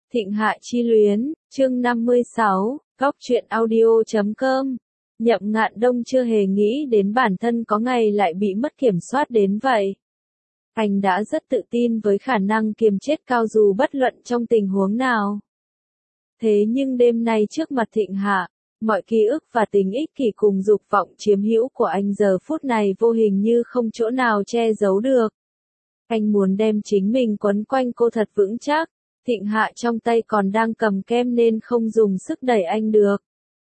Thịnh Hạ Chi Luyến, chương 56, Góc Truyện Audio.com. Nhậm Ngạn Đông chưa hề nghĩ đến bản thân có ngày lại bị mất kiểm soát đến vậy. Anh đã rất tự tin với khả năng kiềm chết cao dù bất luận trong tình huống nào. Thế nhưng đêm nay trước mặt Thịnh Hạ, mọi ký ức và tính ích kỷ cùng dục vọng chiếm hữu của anh giờ phút này vô hình như không chỗ nào che giấu được. Anh muốn đem chính mình quấn quanh cô thật vững chắc. Thịnh Hạ trong tay còn đang cầm kem nên không dùng sức đẩy anh được.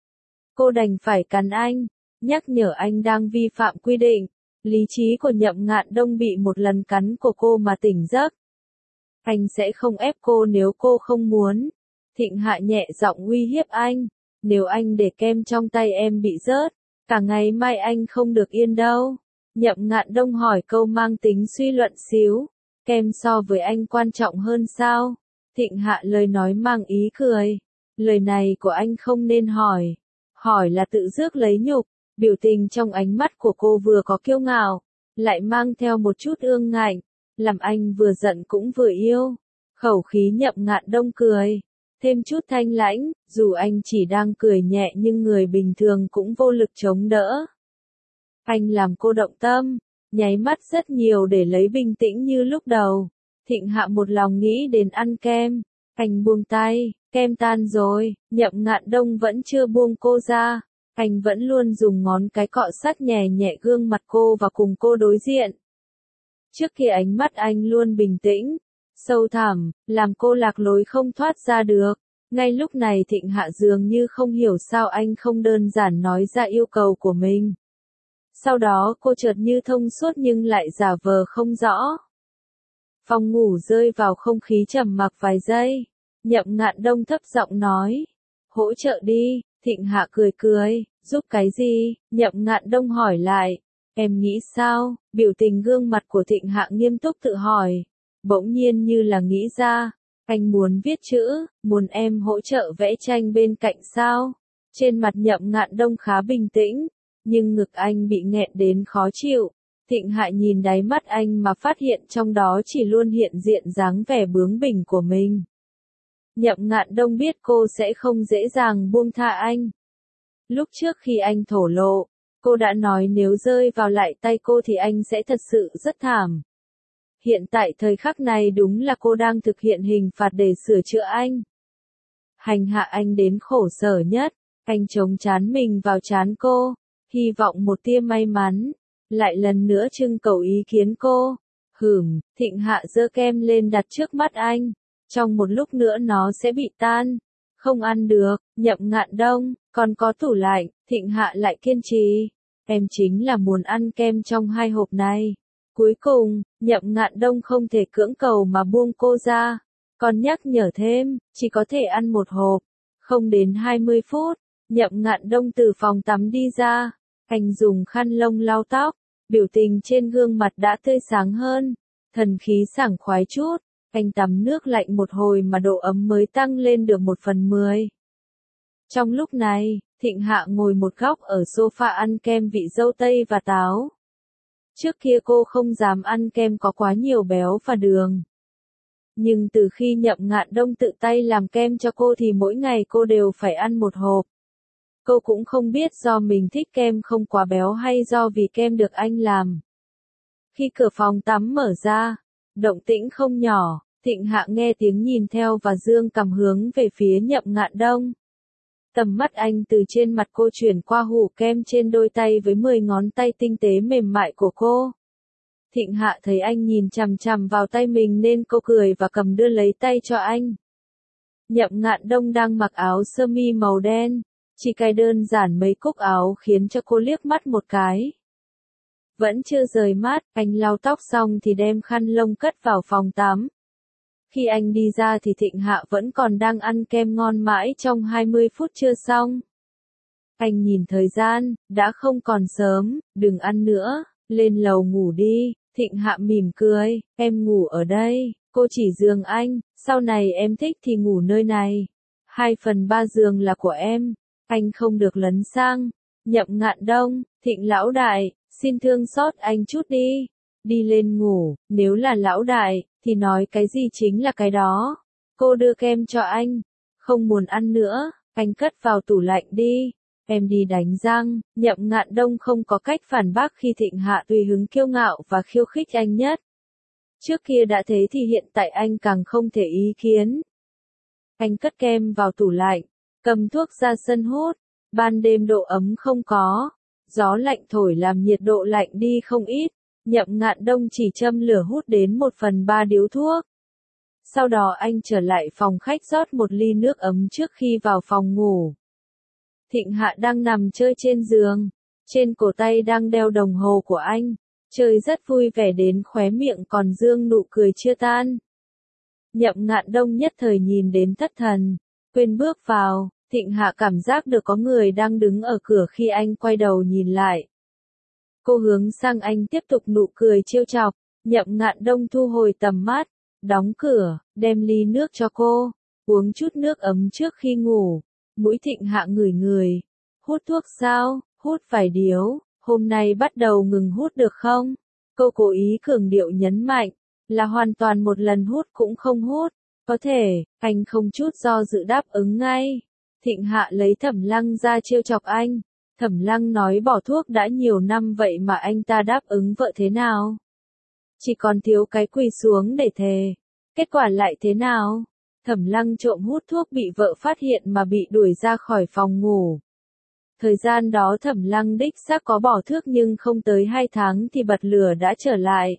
Cô đành phải cắn anh, nhắc nhở anh đang vi phạm quy định. Lý trí của Nhậm Ngạn Đông bị một lần cắn của cô mà tỉnh giấc. Anh sẽ không ép cô nếu cô không muốn. Thịnh Hạ nhẹ giọng uy hiếp anh. Nếu anh để kem trong tay em bị rớt, cả ngày mai anh không được yên đâu. Nhậm Ngạn Đông hỏi câu mang tính suy luận xíu. Kem so với anh quan trọng hơn sao? Thịnh Hạ lời nói mang ý cười. Lời này của anh không nên hỏi. Hỏi là tự rước lấy nhục. Biểu tình trong ánh mắt của cô vừa có kiêu ngạo, lại mang theo một chút ương ngạnh, làm anh vừa giận cũng vừa yêu. Khẩu khí Nhậm Ngạn Đông cười, thêm chút thanh lãnh, dù anh chỉ đang cười nhẹ nhưng người bình thường cũng vô lực chống đỡ. Anh làm cô động tâm, nháy mắt rất nhiều để lấy bình tĩnh như lúc đầu. Thịnh Hạ một lòng nghĩ đến ăn kem, anh buông tay, kem tan rồi, Nhậm Ngạn Đông vẫn chưa buông cô ra. Anh vẫn luôn dùng ngón cái cọ sát nhẹ nhẹ gương mặt cô và cùng cô đối diện. Trước kia ánh mắt anh luôn bình tĩnh, sâu thẳm, làm cô lạc lối không thoát ra được. Ngay lúc này Thịnh Hạ dường như không hiểu sao anh không đơn giản nói ra yêu cầu của mình. Sau đó cô chợt như thông suốt nhưng lại giả vờ không rõ. Phòng ngủ rơi vào không khí trầm mặc vài giây. Nhậm Ngạn Đông thấp giọng nói. Hỗ trợ đi. Thịnh Hạ cười cười, giúp cái gì? Nhậm Ngạn Đông hỏi lại. Em nghĩ sao? Biểu tình gương mặt của Thịnh Hạ nghiêm túc tự hỏi. Bỗng nhiên như là nghĩ ra. Anh muốn viết chữ, muốn em hỗ trợ vẽ tranh bên cạnh sao? Trên mặt Nhậm Ngạn Đông khá bình tĩnh, nhưng ngực anh bị nghẹn đến khó chịu. Thịnh Hạ nhìn đáy mắt anh mà phát hiện trong đó chỉ luôn hiện diện dáng vẻ bướng bỉnh của mình. Nhậm Ngạn Đông biết cô sẽ không dễ dàng buông tha anh. Lúc trước khi anh thổ lộ, cô đã nói nếu rơi vào lại tay cô thì anh sẽ thật sự rất thảm. Hiện tại thời khắc này đúng là cô đang thực hiện hình phạt để sửa chữa anh. Hành hạ anh đến khổ sở nhất, anh chống trán mình vào trán cô, hy vọng một tia may mắn, lại lần nữa trưng cầu ý kiến cô. Thịnh Hạ giơ kem lên đặt trước mắt anh. Trong một lúc nữa nó sẽ bị tan. Không ăn được, Nhậm Ngạn Đông, còn có tủ lạnh. Thịnh Hạ lại kiên trì. Em chính là muốn ăn kem trong 2 hộp này. Cuối cùng, Nhậm Ngạn Đông không thể cưỡng cầu mà buông cô ra. Còn nhắc nhở thêm, chỉ có thể ăn 1 hộp. Không đến 20 phút, Nhậm Ngạn Đông từ phòng tắm đi ra. Anh dùng khăn lông lau tóc. Biểu tình trên gương mặt đã tươi sáng hơn. Thần khí sảng khoái chút. Anh tắm nước lạnh một hồi mà độ ấm mới tăng lên được 1/10. Trong lúc này, Thịnh Hạ ngồi một góc ở sofa ăn kem vị dâu tây và táo. Trước kia cô không dám ăn kem có quá nhiều béo và đường. Nhưng từ khi Nhậm Ngạn Đông tự tay làm kem cho cô thì mỗi ngày cô đều phải ăn 1 hộp. Cô cũng không biết do mình thích kem không quá béo hay do vì kem được anh làm. Khi cửa phòng tắm mở ra, động tĩnh không nhỏ, Thịnh Hạ nghe tiếng nhìn theo và dương cằm hướng về phía Nhậm Ngạn Đông. Tầm mắt anh từ trên mặt cô chuyển qua hủ kem trên đôi tay với 10 ngón tay tinh tế mềm mại của cô. Thịnh Hạ thấy anh nhìn chằm chằm vào tay mình nên cô cười và cầm đưa lấy tay cho anh. Nhậm Ngạn Đông đang mặc áo sơ mi màu đen, chỉ cài đơn giản mấy cúc áo khiến cho cô liếc mắt một cái. Vẫn chưa rời mắt, anh lau tóc xong thì đem khăn lông cất vào phòng tắm. Khi anh đi ra thì Thịnh Hạ vẫn còn đang ăn kem ngon mãi trong 20 phút chưa xong. Anh nhìn thời gian, đã không còn sớm, đừng ăn nữa, lên lầu ngủ đi. Thịnh Hạ mỉm cười, em ngủ ở đây, cô chỉ giường anh, sau này em thích thì ngủ nơi này. 2/3 giường là của em, anh không được lấn sang. Nhậm Ngạn Đông, Thịnh lão đại, xin thương xót anh chút đi. Đi lên ngủ, nếu là lão đại, thì nói cái gì chính là cái đó. Cô đưa kem cho anh. Không muốn ăn nữa, anh cất vào tủ lạnh đi. Em đi đánh răng. Nhậm Ngạn Đông không có cách phản bác khi Thịnh Hạ tùy hứng kiêu ngạo và khiêu khích anh nhất. Trước kia đã thế thì hiện tại anh càng không thể ý kiến. Anh cất kem vào tủ lạnh, cầm thuốc ra sân hút. Ban đêm độ ấm không có, gió lạnh thổi làm nhiệt độ lạnh đi không ít. Nhậm Ngạn Đông chỉ châm lửa hút đến 1/3 điếu thuốc. Sau đó anh trở lại phòng khách rót một ly nước ấm trước khi vào phòng ngủ. Thịnh Hạ đang nằm chơi trên giường, trên cổ tay đang đeo đồng hồ của anh, chơi rất vui vẻ đến khóe miệng còn dương nụ cười chưa tan. Nhậm Ngạn Đông nhất thời nhìn đến thất thần, quên bước vào. Thịnh Hạ cảm giác được có người đang đứng ở cửa khi anh quay đầu nhìn lại. Cô hướng sang anh tiếp tục nụ cười trêu chọc. Nhậm Ngạn Đông thu hồi tầm mắt, đóng cửa, đem ly nước cho cô, uống chút nước ấm trước khi ngủ. Mũi Thịnh Hạ ngửi người. Hút thuốc sao? Hút vài điếu, hôm nay bắt đầu ngừng hút được không? Cô cố ý cường điệu nhấn mạnh, là hoàn toàn một lần hút cũng không hút. Có thể, anh không chút do dự đáp ứng ngay. Thịnh Hạ lấy Thẩm Lăng ra trêu chọc anh. Thẩm Lăng nói bỏ thuốc đã nhiều năm vậy mà anh ta đáp ứng vợ thế nào? Chỉ còn thiếu cái quỳ xuống để thề. Kết quả lại thế nào? Thẩm Lăng trộm hút thuốc bị vợ phát hiện mà bị đuổi ra khỏi phòng ngủ. Thời gian đó Thẩm Lăng đích xác có bỏ thuốc nhưng không tới 2 tháng thì bật lửa đã trở lại.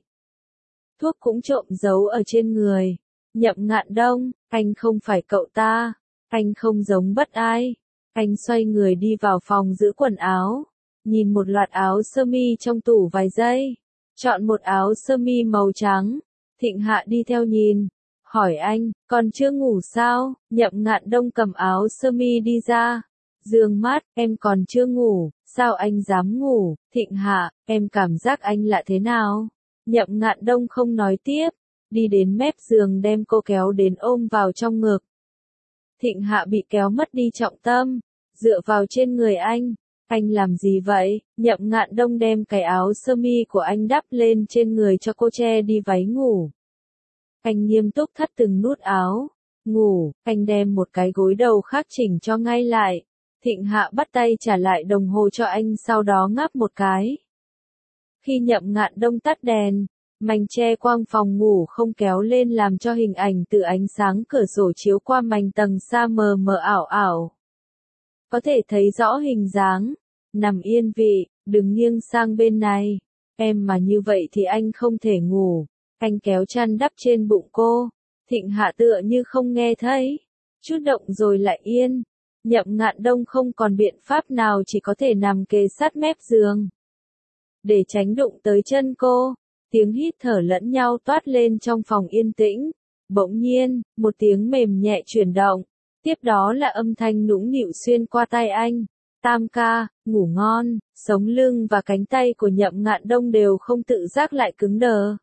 Thuốc cũng trộm giấu ở trên người. Nhậm Ngạn Đông, anh không phải cậu ta. Anh không giống bất ai. Anh xoay người đi vào phòng giữ quần áo. Nhìn một loạt áo sơ mi trong tủ vài giây. Chọn một áo sơ mi màu trắng. Thịnh Hạ đi theo nhìn. Hỏi anh, còn chưa ngủ sao? Nhậm Ngạn Đông cầm áo sơ mi đi ra. Dương mắt, em còn chưa ngủ, sao anh dám ngủ? Thịnh Hạ, em cảm giác anh lạ thế nào? Nhậm Ngạn Đông không nói tiếp. Đi đến mép giường đem cô kéo đến ôm vào trong ngực. Thịnh Hạ bị kéo mất đi trọng tâm, dựa vào trên người anh. Anh làm gì vậy? Nhậm Ngạn Đông đem cái áo sơ mi của anh đắp lên trên người cho cô che đi váy ngủ. Anh nghiêm túc thắt từng nút áo. Ngủ, anh đem một cái gối đầu khác chỉnh cho ngay lại. Thịnh Hạ bắt tay trả lại đồng hồ cho anh sau đó ngáp một cái. Khi Nhậm Ngạn Đông tắt đèn, mành che quang phòng ngủ không kéo lên làm cho hình ảnh từ ánh sáng cửa sổ chiếu qua mành tầng xa mờ mờ ảo ảo. Có thể thấy rõ hình dáng. Nằm yên vị, đừng nghiêng sang bên này. Em mà như vậy thì anh không thể ngủ. Anh kéo chăn đắp trên bụng cô. Thịnh Hạ tựa như không nghe thấy. Chút động rồi lại yên. Nhậm Ngạn Đông không còn biện pháp nào chỉ có thể nằm kề sát mép giường. Để tránh đụng tới chân cô. Tiếng hít thở lẫn nhau toát lên trong phòng yên tĩnh. Bỗng nhiên, một tiếng mềm nhẹ chuyển động. Tiếp đó là âm thanh nũng nịu xuyên qua tai anh. Tam ca, ngủ ngon. Sống lưng và cánh tay của Nhậm Ngạn Đông đều không tự giác lại cứng đờ.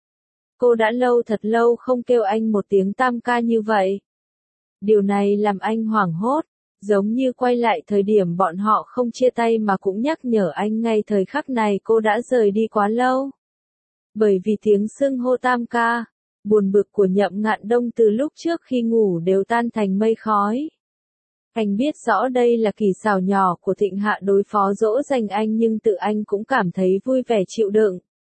Cô đã thật lâu không kêu anh một tiếng tam ca như vậy. Điều này làm anh hoảng hốt, giống như quay lại thời điểm bọn họ không chia tay mà cũng nhắc nhở anh ngay thời khắc này cô đã rời đi quá lâu. Bởi vì tiếng xưng hô tam ca, buồn bực của Nhậm Ngạn Đông từ lúc trước khi ngủ đều tan thành mây khói. Anh biết rõ đây là kỳ xảo nhỏ của Thịnh Hạ đối phó dỗ dành anh nhưng tự anh cũng cảm thấy vui vẻ chịu đựng.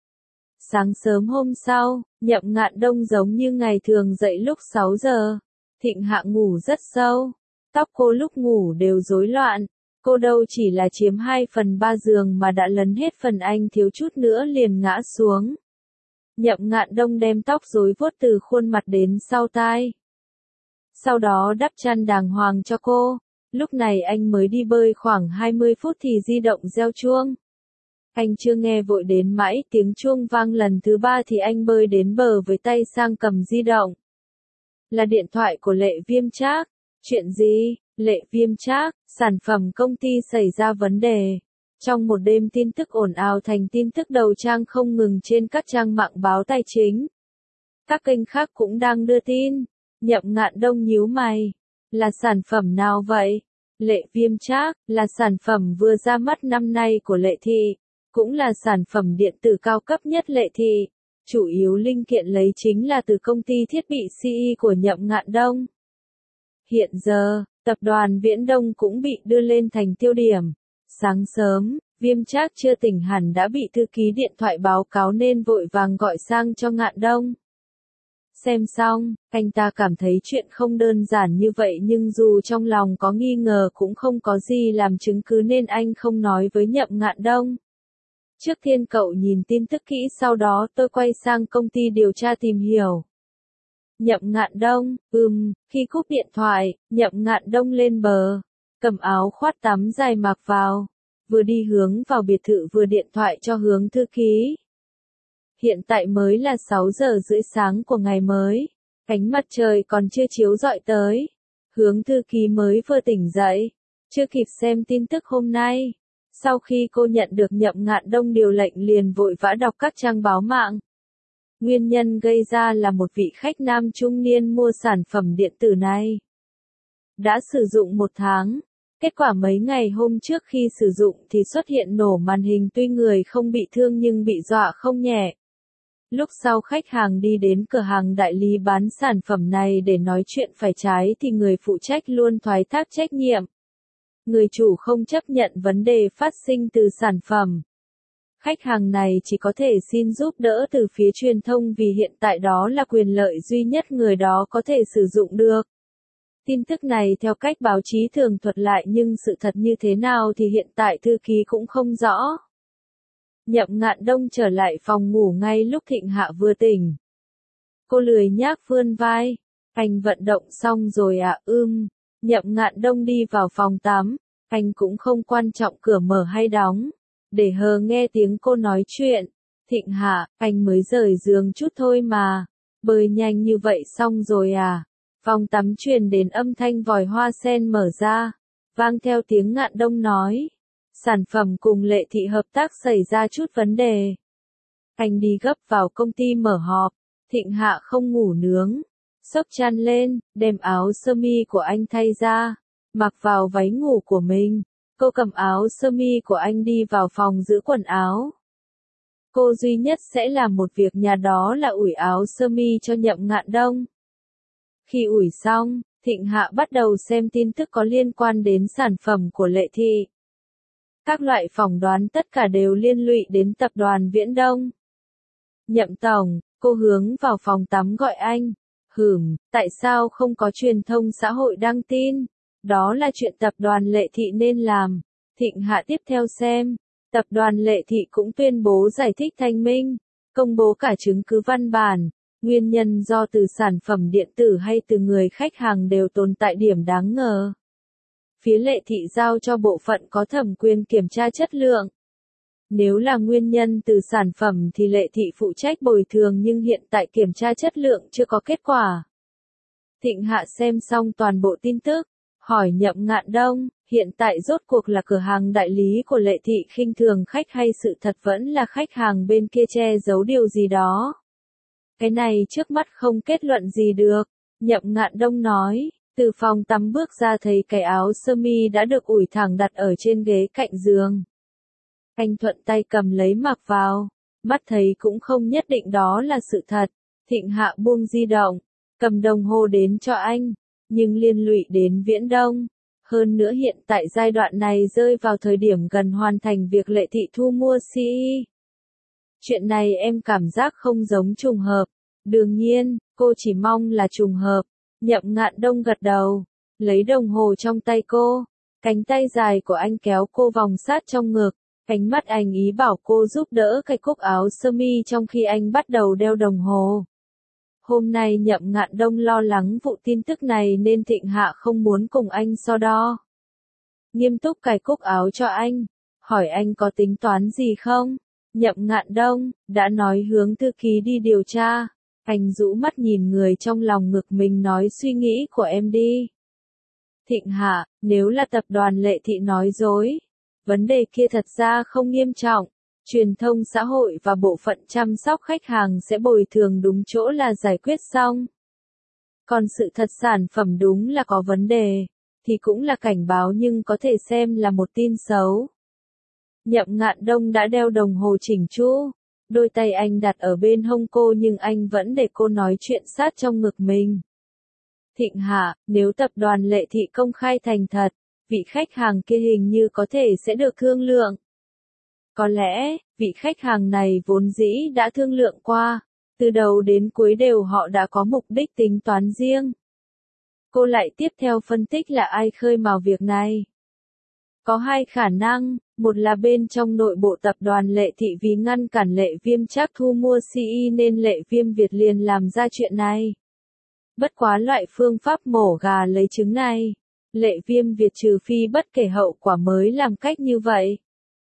Sáng sớm hôm sau, Nhậm Ngạn Đông giống như ngày thường dậy lúc 6 giờ. Thịnh Hạ ngủ rất sâu. Tóc cô lúc ngủ đều rối loạn. Cô đâu chỉ là chiếm 2/3 giường mà đã lấn hết phần anh thiếu chút nữa liền ngã xuống. Nhậm Ngạn Đông đem tóc rối vuốt từ khuôn mặt đến sau tai. Sau đó đắp chăn đàng hoàng cho cô. Lúc này anh mới đi bơi khoảng 20 phút thì di động reo chuông. Anh chưa nghe vội đến mãi tiếng chuông vang lần thứ 3 thì anh bơi đến bờ với tay sang cầm di động. Là điện thoại của Lệ Viêm Trác. Chuyện gì? Lệ Viêm Trác, sản phẩm công ty xảy ra vấn đề. Trong một đêm tin tức ồn ào thành tin tức đầu trang không ngừng trên các trang mạng báo tài chính. Các kênh khác cũng đang đưa tin. Nhậm Ngạn Đông nhíu mày. Là sản phẩm nào vậy? Lệ Viêm Trác, là sản phẩm vừa ra mắt năm nay của Lệ Thị. Cũng là sản phẩm điện tử cao cấp nhất Lệ Thị. chủ yếu linh kiện lấy chính là từ công ty thiết bị CE của Nhậm Ngạn Đông. Hiện giờ, tập đoàn Viễn Đông cũng bị đưa lên thành tiêu điểm. Sáng sớm, Viêm Trác chưa tỉnh hẳn đã bị thư ký điện thoại báo cáo nên vội vàng gọi sang cho Ngạn Đông. Xem xong, anh ta cảm thấy chuyện không đơn giản như vậy nhưng dù trong lòng có nghi ngờ cũng không có gì làm chứng cứ nên anh không nói với Nhậm Ngạn Đông. Trước tiên cậu nhìn tin tức kỹ sau đó tôi quay sang công ty điều tra tìm hiểu. Nhậm Ngạn Đông, khi cúp điện thoại, Nhậm Ngạn Đông lên bờ, cầm áo khoác tắm dài mặc vào, vừa đi hướng vào biệt thự vừa điện thoại cho Hướng thư ký. Hiện tại mới là 6 giờ rưỡi sáng của ngày mới, ánh mặt trời còn chưa chiếu rọi tới. Hướng thư ký mới vừa tỉnh dậy, chưa kịp xem tin tức hôm nay. Sau khi cô nhận được Nhậm Ngạn Đông điều lệnh liền vội vã đọc các trang báo mạng. Nguyên nhân gây ra là một vị khách nam trung niên mua sản phẩm điện tử này. Đã sử dụng 1 tháng, kết quả mấy ngày hôm trước khi sử dụng thì xuất hiện nổ màn hình tuy người không bị thương nhưng bị dọa không nhẹ. Lúc sau khách hàng đi đến cửa hàng đại lý bán sản phẩm này để nói chuyện phải trái thì người phụ trách luôn thoái thác trách nhiệm. Người chủ không chấp nhận vấn đề phát sinh từ sản phẩm. Khách hàng này chỉ có thể xin giúp đỡ từ phía truyền thông vì hiện tại đó là quyền lợi duy nhất người đó có thể sử dụng được. Tin tức này theo cách báo chí thường thuật lại nhưng sự thật như thế nào thì hiện tại thư ký cũng không rõ. Nhậm Ngạn Đông trở lại phòng ngủ ngay lúc Thịnh Hạ vừa tỉnh. Cô lười nhác vươn vai. Anh vận động xong rồi à? Nhậm Ngạn Đông đi vào phòng tắm. Anh cũng không quan trọng cửa mở hay đóng. Để hờ nghe tiếng cô nói chuyện. Thịnh Hạ, anh mới rời giường chút thôi mà. Bơi nhanh như vậy xong rồi à? Phòng tắm truyền đến âm thanh vòi hoa sen mở ra. Vang theo tiếng Ngạn Đông nói. Sản phẩm cùng Lệ Thị hợp tác xảy ra chút vấn đề. Anh đi gấp vào công ty mở họp. Thịnh Hạ không ngủ nướng. Xốc chăn lên, đem áo sơ mi của anh thay ra. Mặc vào váy ngủ của mình. Cô cầm áo sơ mi của anh đi vào phòng giữ quần áo. Cô duy nhất sẽ làm một việc nhà đó là ủi áo sơ mi cho Nhậm Ngạn Đông. Khi ủi xong, Thịnh Hạ bắt đầu xem tin tức có liên quan đến sản phẩm của Lệ Thị. Các loại phỏng đoán tất cả đều liên lụy đến tập đoàn Viễn Đông. Nhậm tổng, cô hướng vào phòng tắm gọi anh. Tại sao không có truyền thông xã hội đăng tin? Đó là chuyện tập đoàn Lệ Thị nên làm. Thịnh Hạ tiếp theo xem. Tập đoàn Lệ Thị cũng tuyên bố giải thích thanh minh, công bố cả chứng cứ văn bản. Nguyên nhân do từ sản phẩm điện tử hay từ người khách hàng đều tồn tại điểm đáng ngờ. Phía Lệ Thị giao cho bộ phận có thẩm quyền kiểm tra chất lượng. Nếu là nguyên nhân từ sản phẩm thì Lệ Thị phụ trách bồi thường nhưng hiện tại kiểm tra chất lượng chưa có kết quả. Thịnh Hạ xem xong toàn bộ tin tức, hỏi Nhậm Ngạn Đông, hiện tại rốt cuộc là cửa hàng đại lý của Lệ Thị khinh thường khách hay sự thật vẫn là khách hàng bên kia che giấu điều gì đó. Cái này trước mắt không kết luận gì được, Nhậm Ngạn Đông nói. Từ phòng tắm bước ra thấy cái áo sơ mi đã được ủi thẳng đặt ở trên ghế cạnh giường. Anh thuận tay cầm lấy mặc vào, mắt thấy cũng không nhất định đó là sự thật. Thịnh Hạ buông di động, cầm đồng hồ đến cho anh, nhưng liên lụy đến Viễn Đông. Hơn nữa hiện tại giai đoạn này rơi vào thời điểm gần hoàn thành việc Lệ Thị thu mua CE. Chuyện này em cảm giác không giống trùng hợp. Đương nhiên, cô chỉ mong là trùng hợp. Nhậm Ngạn Đông gật đầu, lấy đồng hồ trong tay cô, cánh tay dài của anh kéo cô vòng sát trong ngực, ánh mắt anh ý bảo cô giúp đỡ cái cúc áo sơ mi trong khi anh bắt đầu đeo đồng hồ. Hôm nay Nhậm Ngạn Đông lo lắng vụ tin tức này nên Thịnh Hạ không muốn cùng anh so đo. Nghiêm túc cài cúc áo cho anh, hỏi anh có tính toán gì không? Nhậm Ngạn Đông, đã nói hướng thư ký đi điều tra. Anh rũ mắt nhìn người trong lòng ngực mình nói suy nghĩ của em đi. Thịnh Hạ, nếu là tập đoàn Lệ Thị nói dối, vấn đề kia thật ra không nghiêm trọng. Truyền thông xã hội và bộ phận chăm sóc khách hàng sẽ bồi thường đúng chỗ là giải quyết xong. Còn sự thật sản phẩm đúng là có vấn đề, thì cũng là cảnh báo nhưng có thể xem là một tin xấu. Nhậm Ngạn Đông đã đeo đồng hồ chỉnh chu, Đôi tay anh đặt ở bên hông cô nhưng anh vẫn để cô nói chuyện sát trong ngực mình. Thịnh Hạ, nếu tập đoàn Lệ Thị công khai thành thật, vị khách hàng kia hình như có thể sẽ được thương lượng. Có lẽ, vị khách hàng này vốn dĩ đã thương lượng qua, từ đầu đến cuối đều họ đã có mục đích tính toán riêng. Cô lại tiếp theo phân tích là ai khơi mào việc này. Có hai khả năng, một là bên trong nội bộ tập đoàn Lệ Thị vì ngăn cản Lệ Viêm Trác thu mua CE nên Lệ Viêm Việt liền làm ra chuyện này. Bất quá loại phương pháp mổ gà lấy trứng này, Lệ Viêm Việt trừ phi bất kể hậu quả mới làm cách như vậy.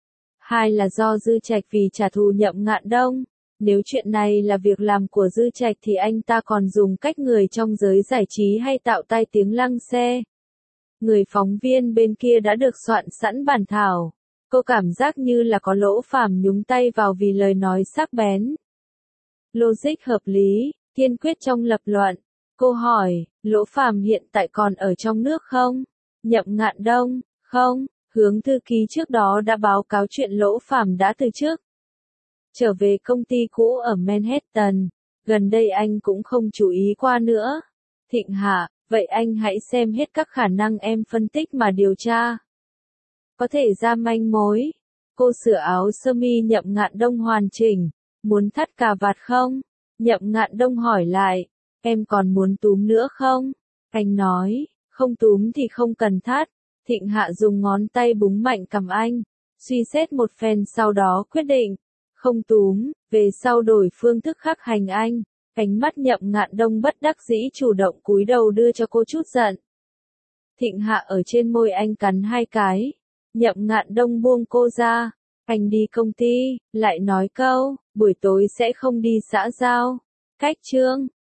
Hai là do Dư Trạch vì trả thù Nhậm Ngạn Đông. Nếu chuyện này là việc làm của Dư Trạch thì anh ta còn dùng cách người trong giới giải trí hay tạo tai tiếng lăng xe. Người phóng viên bên kia đã được soạn sẵn bản thảo. Cô cảm giác như là có Lỗ Phàm nhúng tay vào vì lời nói sắc bén. Logic hợp lý, kiên quyết trong lập luận. Cô hỏi, Lỗ Phàm hiện tại còn ở trong nước không? Nhậm Ngạn Đông, không, Hướng thư ký trước đó đã báo cáo chuyện Lỗ Phàm đã từ chức. Trở về công ty cũ ở Manhattan, gần đây anh cũng không chú ý qua nữa. Thịnh Hạ, vậy anh hãy xem hết các khả năng em phân tích mà điều tra. Có thể ra manh mối. Cô sửa áo sơ mi Nhậm Ngạn Đông hoàn chỉnh. Muốn thắt cà vạt không? Nhậm Ngạn Đông hỏi lại. Em còn muốn túm nữa không? Anh nói, không túm thì không cần thắt. Thịnh Hạ dùng ngón tay búng mạnh cằm anh. Suy xét một phen sau đó quyết định. Không túm, về sau đổi phương thức khắc hành anh. Ánh mắt Nhậm Ngạn Đông bất đắc dĩ chủ động cúi đầu đưa cho cô chút giận. Thịnh Hạ ở trên môi anh cắn hai cái. Nhậm Ngạn Đông buông cô ra. Anh đi công ty, lại nói câu, buổi tối sẽ không đi xã giao. Cách chương.